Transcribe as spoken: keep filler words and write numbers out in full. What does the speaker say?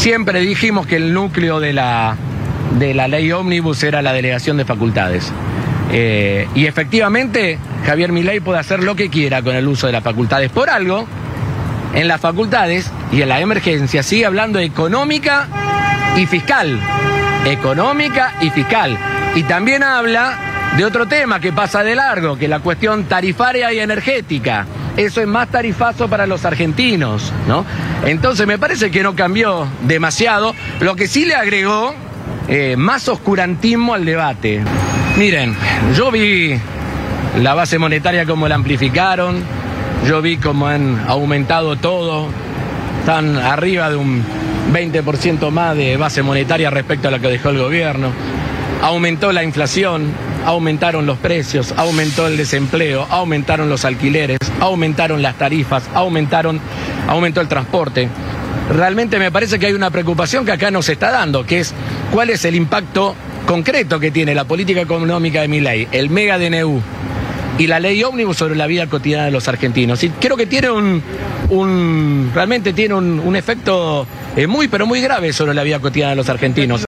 siempre dijimos que el núcleo de la, de la ley ómnibus era la delegación de facultades. Eh, y efectivamente, Javier Milei puede hacer lo que quiera con el uso de las facultades. Por algo, en las facultades y en la emergencia sigue hablando de económica y fiscal. Económica y fiscal. Y también habla de otro tema que pasa de largo, que es la cuestión tarifaria y energética. Eso es más tarifazo para los argentinos, ¿no? Entonces me parece que no cambió demasiado. Lo que sí le agregó eh, más oscurantismo al debate. Miren, yo vi la base monetaria como la amplificaron, yo vi cómo han aumentado todo, están arriba de un veinte por ciento más de base monetaria respecto a la que dejó el gobierno, aumentó la inflación, aumentaron los precios, aumentó el desempleo, aumentaron los alquileres, aumentaron las tarifas, aumentaron, aumentó el transporte. Realmente me parece que hay una preocupación que acá nos está dando, que es cuál es el impacto concreto que tiene la política económica de Milei, el mega D N U y la ley ómnibus sobre la vida cotidiana de los argentinos. Y creo que tiene un, un realmente tiene un, un efecto eh, muy, pero muy grave sobre la vida cotidiana de los argentinos.